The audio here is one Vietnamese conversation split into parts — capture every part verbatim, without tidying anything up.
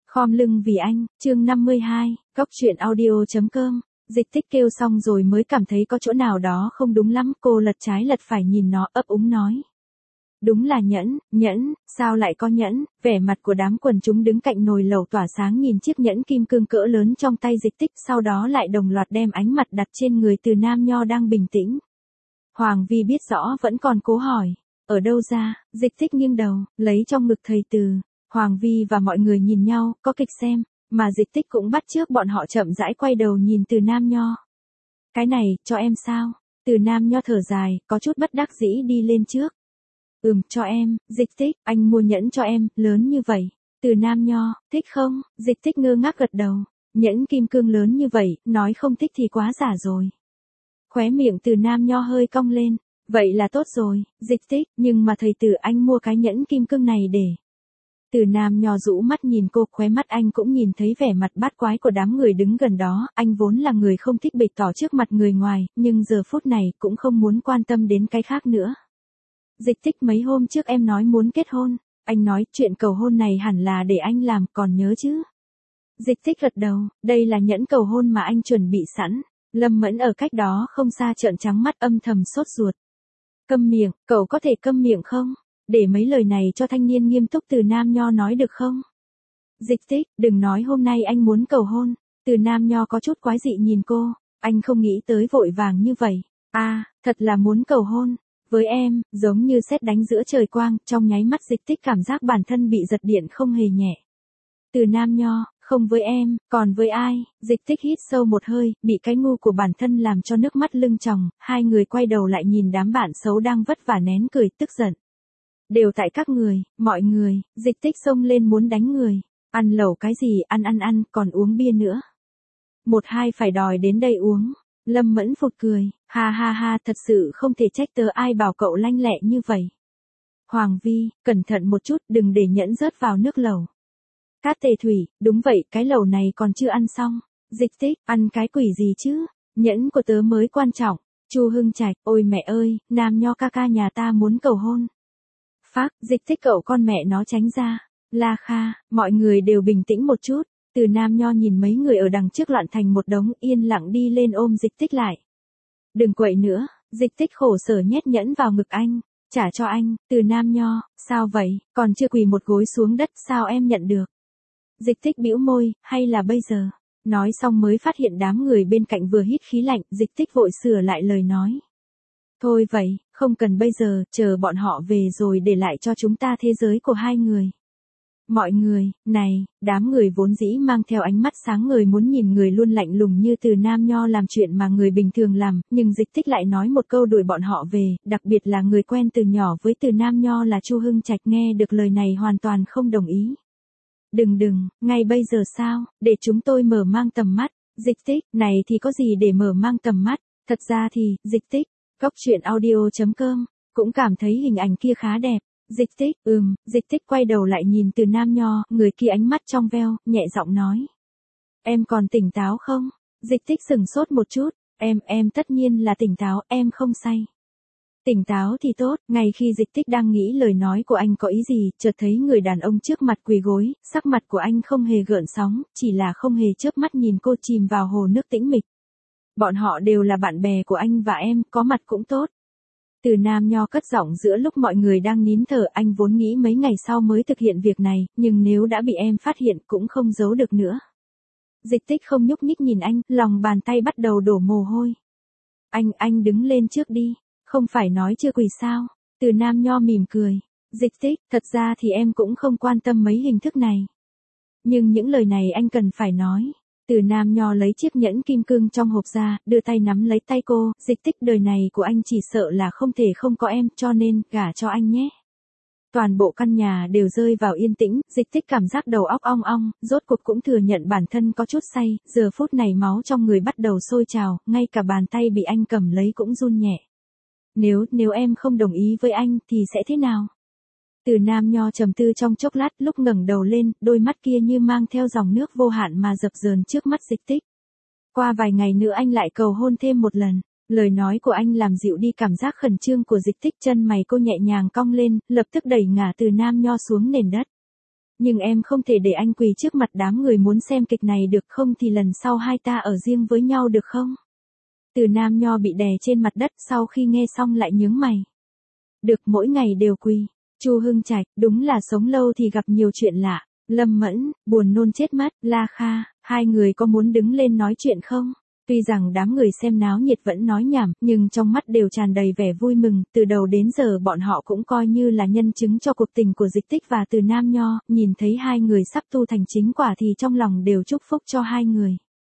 Khom lưng vì anh, chương năm mươi hai, cóc truyện audio.com. Dịch Tích kêu xong rồi mới cảm thấy có chỗ nào đó không đúng lắm, cô lật trái lật phải nhìn nó ấp úng nói. Đúng là nhẫn, nhẫn, sao lại có nhẫn? Vẻ mặt của đám quần chúng đứng cạnh nồi lẩu tỏa sáng nhìn chiếc nhẫn kim cương cỡ lớn trong tay Dịch Tích, sau đó lại đồng loạt đem ánh mặt đặt trên người Từ Nam Nho đang bình tĩnh. Hoàng Vi biết rõ vẫn còn cố hỏi, ở đâu ra? Dịch Tích nghiêng đầu, lấy trong ngực thầy Từ. Hoàng Vi và mọi người nhìn nhau, có kịch xem, mà Dịch Tích cũng bắt chước bọn họ chậm rãi quay đầu nhìn Từ Nam Nho. Cái này, cho em sao? Từ Nam Nho thở dài, có chút bất đắc dĩ đi lên trước. Ừm, cho em. Dịch Tích, anh mua nhẫn cho em, lớn như vậy. Từ Nam Nho, thích không? Dịch Tích ngơ ngác gật đầu. Nhẫn kim cương lớn như vậy, nói không thích thì quá giả rồi. Khóe miệng Từ Nam Nho hơi cong lên. Vậy là tốt rồi, Dịch Tích, nhưng mà thầy Từ anh mua cái nhẫn kim cương này để... Từ Nam Nho rũ mắt nhìn cô, khóe mắt anh cũng nhìn thấy vẻ mặt bát quái của đám người đứng gần đó, anh vốn là người không thích bày tỏ trước mặt người ngoài, nhưng giờ phút này cũng không muốn quan tâm đến cái khác nữa. Dịch Tích, mấy hôm trước em nói muốn kết hôn, anh nói chuyện cầu hôn này hẳn là để anh làm, còn nhớ chứ? Dịch Tích gật đầu, đây là nhẫn cầu hôn mà anh chuẩn bị sẵn. Lâm Mẫn ở cách đó không xa trợn trắng mắt âm thầm sốt ruột. Câm miệng, cậu có thể câm miệng không? Để mấy lời này cho thanh niên nghiêm túc Từ Nam Nho nói được không? Dịch Tích, đừng nói hôm nay anh muốn cầu hôn. Từ Nam Nho có chút quái dị nhìn cô, anh không nghĩ tới vội vàng như vậy. À, thật là muốn cầu hôn. Với em, giống như sét đánh giữa trời quang, trong nháy mắt Dịch Tích cảm giác bản thân bị giật điện không hề nhẹ. Từ Nam Nho, không với em, còn với ai? Dịch Tích hít sâu một hơi, bị cái ngu của bản thân làm cho nước mắt lưng tròng, hai người quay đầu lại nhìn đám bạn xấu đang vất vả nén cười, tức giận. Đều tại các người, mọi người. Dịch Tích xông lên muốn đánh người. Ăn lẩu cái gì, ăn ăn ăn, còn uống bia nữa. Một hai phải đòi đến đây uống. Lâm Mẫn phụt cười, ha ha ha, thật sự không thể trách tớ, ai bảo cậu lanh lẹ như vậy. Hoàng Vi, cẩn thận một chút, đừng để nhẫn rớt vào nước lẩu. Cát Tề Thủy, đúng vậy, cái lẩu này còn chưa ăn xong. Dịch Tích, ăn cái quỷ gì chứ, nhẫn của tớ mới quan trọng. Chu Hưng Trạch, ôi mẹ ơi, Nam Nho ca ca nhà ta muốn cầu hôn. Phác, Dịch Tích cậu con mẹ nó tránh ra. La Kha, mọi người đều bình tĩnh một chút. Từ Nam Nho nhìn mấy người ở đằng trước loạn thành một đống, yên lặng đi lên ôm Dịch Tích lại. Đừng quậy nữa. Dịch Tích khổ sở nhét nhẫn vào ngực anh. Trả cho anh. Từ Nam Nho, sao vậy, còn chưa quỳ một gối xuống đất sao em nhận được? Dịch Tích bĩu môi, hay là bây giờ? Nói xong mới phát hiện đám người bên cạnh vừa hít khí lạnh, Dịch Tích vội sửa lại lời nói. Thôi vậy, không cần bây giờ, chờ bọn họ về rồi để lại cho chúng ta thế giới của hai người. Mọi người, này, đám người vốn dĩ mang theo ánh mắt sáng ngời muốn nhìn người luôn lạnh lùng như Từ Nam Nho làm chuyện mà người bình thường làm, nhưng Dịch Tích lại nói một câu đuổi bọn họ về, đặc biệt là người quen từ nhỏ với Từ Nam Nho là Chu Hưng Trạch nghe được lời này hoàn toàn không đồng ý. Đừng đừng, ngay bây giờ sao, để chúng tôi mở mang tầm mắt. Dịch Tích, này thì có gì để mở mang tầm mắt, thật ra thì, Dịch Tích, cóc truyện audio.com, cũng cảm thấy hình ảnh kia khá đẹp. Dịch Tích, ừm, Dịch Tích quay đầu lại nhìn Từ Nam Nho, người kia ánh mắt trong veo, nhẹ giọng nói. Em còn tỉnh táo không? Dịch Tích sừng sốt một chút, em, em tất nhiên là tỉnh táo, em không say. Tỉnh táo thì tốt, ngay khi Dịch Tích đang nghĩ lời nói của anh có ý gì, chợt thấy người đàn ông trước mặt quỳ gối, sắc mặt của anh không hề gợn sóng, chỉ là không hề chớp mắt nhìn cô chìm vào hồ nước tĩnh mịch. Bọn họ đều là bạn bè của anh và em, có mặt cũng tốt. Từ Nam Nho cất giọng giữa lúc mọi người đang nín thở, anh vốn nghĩ mấy ngày sau mới thực hiện việc này, nhưng nếu đã bị em phát hiện cũng không giấu được nữa. Dịch Tích không nhúc nhích nhìn anh, lòng bàn tay bắt đầu đổ mồ hôi. Anh, anh đứng lên trước đi, không phải nói chưa quỳ sao? Từ Nam Nho mỉm cười. Dịch Tích, thật ra thì em cũng không quan tâm mấy hình thức này. Nhưng những lời này anh cần phải nói. Từ Nam Nho lấy chiếc nhẫn kim cương trong hộp ra, đưa tay nắm lấy tay cô, Dịch Tích, đời này của anh chỉ sợ là không thể không có em, cho nên, gả cho anh nhé. Toàn bộ căn nhà đều rơi vào yên tĩnh, Dịch Tích cảm giác đầu óc ong ong, rốt cuộc cũng thừa nhận bản thân có chút say, giờ phút này máu trong người bắt đầu sôi trào, ngay cả bàn tay bị anh cầm lấy cũng run nhẹ. Nếu, nếu em không đồng ý với anh, thì sẽ thế nào? Từ Nam Nho trầm tư trong chốc lát, lúc ngẩng đầu lên, đôi mắt kia như mang theo dòng nước vô hạn mà dập dờn trước mắt Dịch Tích. Qua vài ngày nữa anh lại cầu hôn thêm một lần. Lời nói của anh làm dịu đi cảm giác khẩn trương của Dịch Tích, chân mày cô nhẹ nhàng cong lên, lập tức đẩy ngả Từ Nam Nho xuống nền đất. Nhưng em không thể để anh quỳ trước mặt đám người muốn xem kịch này được, không thì lần sau hai ta ở riêng với nhau được không? Từ Nam Nho bị đè trên mặt đất, sau khi nghe xong lại nhướng mày. Được, mỗi ngày đều quỳ. Chu Hưng Trạch, đúng là sống lâu thì gặp nhiều chuyện lạ. Lâm Mẫn, buồn nôn chết mất. La Kha, hai người có muốn đứng lên nói chuyện không? Tuy rằng đám người xem náo nhiệt vẫn nói nhảm, nhưng trong mắt đều tràn đầy vẻ vui mừng, từ đầu đến giờ bọn họ cũng coi như là nhân chứng cho cuộc tình của Dịch Tích và Từ Nam Nho, nhìn thấy hai người sắp tu thành chính quả thì trong lòng đều chúc phúc cho hai người.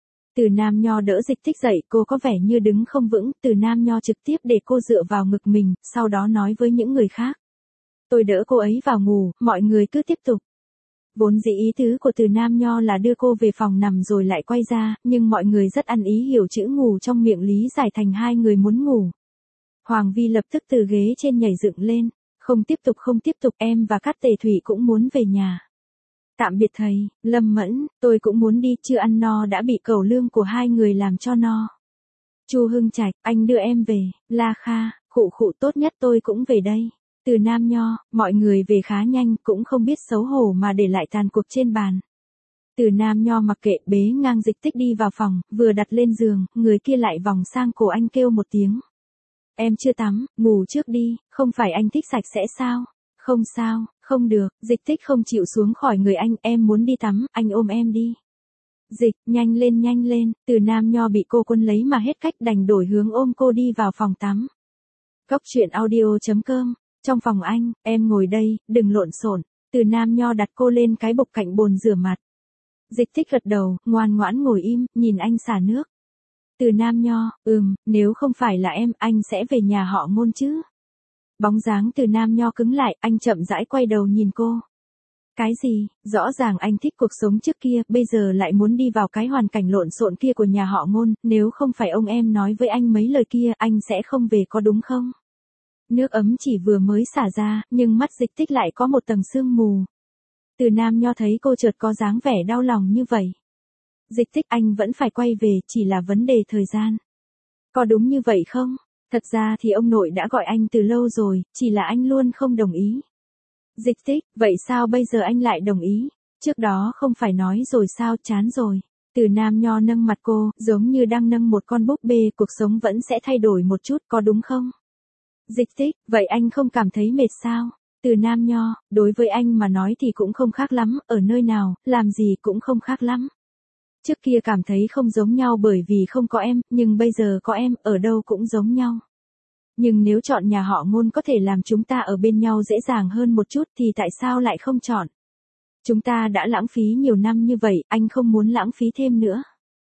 Từ Nam Nho đỡ Dịch Tích dậy, cô có vẻ như đứng không vững, Từ Nam Nho trực tiếp để cô dựa vào ngực mình, sau đó nói với những người khác. Tôi đỡ cô ấy vào ngủ, mọi người cứ tiếp tục. Vốn dĩ ý tứ của Từ Nam Nho là đưa cô về phòng nằm rồi lại quay ra, nhưng mọi người rất ăn ý hiểu chữ ngủ trong miệng lý giải thành hai người muốn ngủ. Hoàng Vi lập tức từ ghế trên nhảy dựng lên, không tiếp tục không tiếp tục, em và Cát Tề Thủy cũng muốn về nhà. Tạm biệt thầy, Lâm Mẫn, tôi cũng muốn đi, chưa ăn no đã bị cẩu lương của hai người làm cho no. Chu Hưng Trạch, anh đưa em về. La Kha, khụ khụ, tốt nhất tôi cũng về đây. Từ Nam Nho, mọi người về khá nhanh, cũng không biết xấu hổ mà để lại tàn cuộc trên bàn. Từ Nam Nho mặc kệ, bế ngang Dịch Tích đi vào phòng, vừa đặt lên giường, người kia lại vòng sang cổ anh kêu một tiếng. Em chưa tắm, ngủ trước đi, không phải anh thích sạch sẽ sao? Không sao, không được, Dịch Tích không chịu xuống khỏi người anh, em muốn đi tắm, anh ôm em đi. Dịch, nhanh lên nhanh lên, Từ Nam Nho bị cô quân lấy mà hết cách đành đổi hướng ôm cô đi vào phòng tắm. Cốc truyện audio chấm com. Trong phòng anh, em ngồi đây, đừng lộn xộn. Từ Nam Nho đặt cô lên cái bục cạnh bồn rửa mặt. Dịch Tích gật đầu, ngoan ngoãn ngồi im, nhìn anh xả nước. Từ Nam Nho, ừm, nếu không phải là em, anh sẽ về nhà họ Ngôn chứ. Bóng dáng Từ Nam Nho cứng lại, anh chậm rãi quay đầu nhìn cô. Cái gì, rõ ràng anh thích cuộc sống trước kia, bây giờ lại muốn đi vào cái hoàn cảnh lộn xộn kia của nhà họ Ngôn, nếu không phải ông em nói với anh mấy lời kia, anh sẽ không về có đúng không? Nước ấm chỉ vừa mới xả ra, nhưng mắt Dịch Tích lại có một tầng sương mù. Từ Nam Nho thấy cô chợt có dáng vẻ đau lòng như vậy. Dịch Tích, anh vẫn phải quay về, chỉ là vấn đề thời gian. Có đúng như vậy không? Thật ra thì ông nội đã gọi anh từ lâu rồi, chỉ là anh luôn không đồng ý. Dịch Tích, vậy sao bây giờ anh lại đồng ý? Trước đó không phải nói rồi sao, chán rồi. Từ Nam Nho nâng mặt cô, giống như đang nâng một con búp bê, cuộc sống vẫn sẽ thay đổi một chút, có đúng không? Dịch Tích, vậy anh không cảm thấy mệt sao? Từ Nam Nho, đối với anh mà nói thì cũng không khác lắm, ở nơi nào, làm gì cũng không khác lắm. Trước kia cảm thấy không giống nhau bởi vì không có em, nhưng bây giờ có em, ở đâu cũng giống nhau. Nhưng nếu chọn nhà họ Ngôn có thể làm chúng ta ở bên nhau dễ dàng hơn một chút thì tại sao lại không chọn? Chúng ta đã lãng phí nhiều năm như vậy, anh không muốn lãng phí thêm nữa.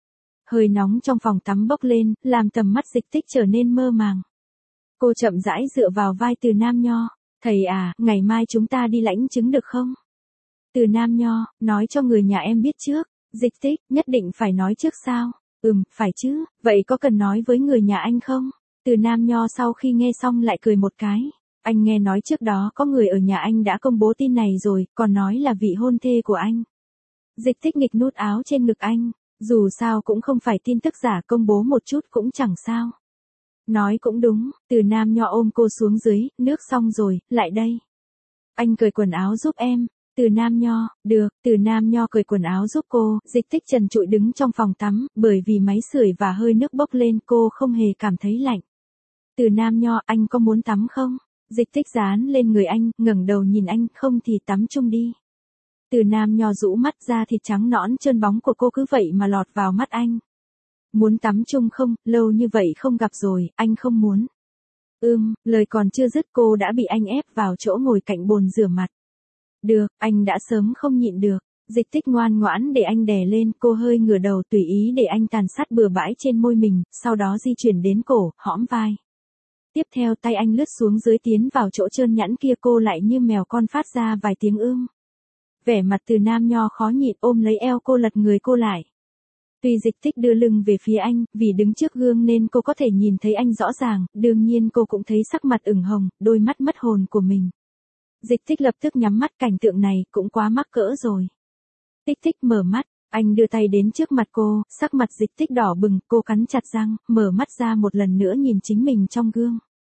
Hơi nóng trong phòng tắm bốc lên, làm tầm mắt Dịch Tích trở nên mơ màng. Cô chậm rãi dựa vào vai Từ Nam Nho. Thầy à, ngày mai chúng ta đi lãnh chứng được không? Từ Nam Nho, nói cho người nhà em biết trước. Dịch Tích, nhất định phải nói trước sao? Ừm, phải chứ, vậy có cần nói với người nhà anh không? Từ Nam Nho sau khi nghe xong lại cười một cái. Anh nghe nói trước đó có người ở nhà anh đã công bố tin này rồi, còn nói là vị hôn thê của anh. Dịch Tích nghịch nút áo trên ngực anh. Dù sao cũng không phải tin tức giả, công bố một chút cũng chẳng sao. Nói cũng đúng, Từ Nam Nho ôm cô xuống dưới, nước xong rồi, lại đây. Anh cởi quần áo giúp em. Từ Nam Nho, được, Từ Nam Nho cởi quần áo giúp cô, Dịch Tích trần trụi đứng trong phòng tắm, bởi vì máy sưởi và hơi nước bốc lên cô không hề cảm thấy lạnh. Từ Nam Nho, anh có muốn tắm không? Dịch Tích dán lên người anh, ngẩng đầu nhìn anh, không thì tắm chung đi. Từ Nam Nho rũ mắt ra, thịt trắng nõn trơn bóng của cô cứ vậy mà lọt vào mắt anh. Muốn tắm chung không, lâu như vậy không gặp rồi, anh không muốn. Ưm, lời còn chưa dứt cô đã bị anh ép vào chỗ ngồi cạnh bồn rửa mặt. Được, anh đã sớm không nhịn được. Dịch Tích ngoan ngoãn để anh đè lên, cô hơi ngửa đầu tùy ý để anh tàn sát bừa bãi trên môi mình, sau đó di chuyển đến cổ, hõm vai. Tiếp theo tay anh lướt xuống dưới tiến vào chỗ trơn nhẵn kia, cô lại như mèo con phát ra vài tiếng ưm. Vẻ mặt Từ Nam Nho khó nhịn ôm lấy eo cô, lật người cô lại. Tuy Dịch Tích đưa lưng về phía anh, vì đứng trước gương nên cô có thể nhìn thấy anh rõ ràng, đương nhiên cô cũng thấy sắc mặt ửng hồng, đôi mắt mất hồn của mình. Dịch Tích lập tức nhắm mắt, cảnh tượng này cũng quá mắc cỡ rồi. Tích Tích mở mắt, anh đưa tay đến trước mặt cô, sắc mặt Dịch Tích đỏ bừng, cô cắn chặt răng, mở mắt ra một lần nữa nhìn chính mình trong gương.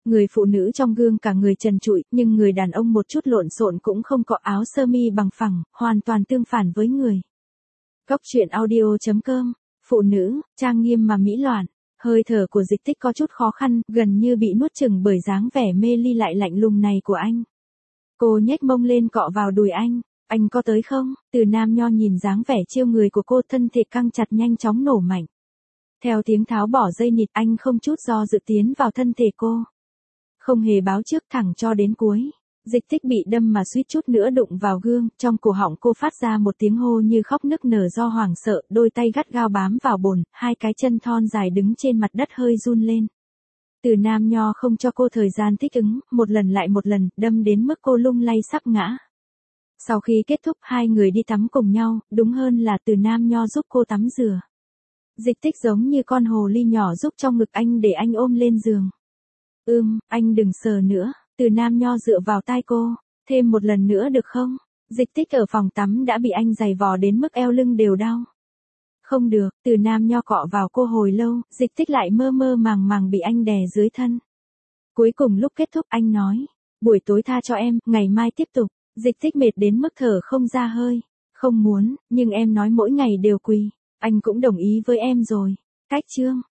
Người phụ nữ trong gương cả người trần trụi, nhưng người đàn ông một chút lộn xộn cũng không có, áo sơ mi bằng phẳng, hoàn toàn tương phản với người. Góc truyện audio chấm com, phụ nữ, trang nghiêm mà mỹ loạn, hơi thở của Dịch Tích có chút khó khăn, gần như bị nuốt chửng bởi dáng vẻ mê ly lại lạnh lùng này của anh. Cô nhếch mông lên cọ vào đùi anh, anh có tới không? Từ Nam Nho nhìn dáng vẻ chiêu người của cô, thân thể căng chặt nhanh chóng nổ mạnh. Theo tiếng tháo bỏ dây nịt, anh không chút do dự tiến vào thân thể cô. Không hề báo trước, thẳng cho đến cuối. Dịch Tích bị đâm mà suýt chút nữa đụng vào gương, trong cổ họng cô phát ra một tiếng hô như khóc nức nở do hoảng sợ, đôi tay gắt gao bám vào bồn, hai cái chân thon dài đứng trên mặt đất hơi run lên. Từ Nam Nho không cho cô thời gian thích ứng, một lần lại một lần, đâm đến mức cô lung lay sắp ngã. Sau khi kết thúc, hai người đi tắm cùng nhau, đúng hơn là Từ Nam Nho giúp cô tắm rửa. Dịch Tích giống như con hồ ly nhỏ giúp trong ngực anh để anh ôm lên giường. Ưm, anh đừng sờ nữa. Từ Nam Nho dựa vào tai cô, thêm một lần nữa được không? Dịch Tích ở phòng tắm đã bị anh giày vò đến mức eo lưng đều đau. Không được, Từ Nam Nho cọ vào cô hồi lâu, Dịch Tích lại mơ mơ màng màng bị anh đè dưới thân. Cuối cùng lúc kết thúc anh nói, buổi tối tha cho em, ngày mai tiếp tục. Dịch Tích mệt đến mức thở không ra hơi. Không muốn, nhưng em nói mỗi ngày đều quỳ. Anh cũng đồng ý với em rồi. Cách chương.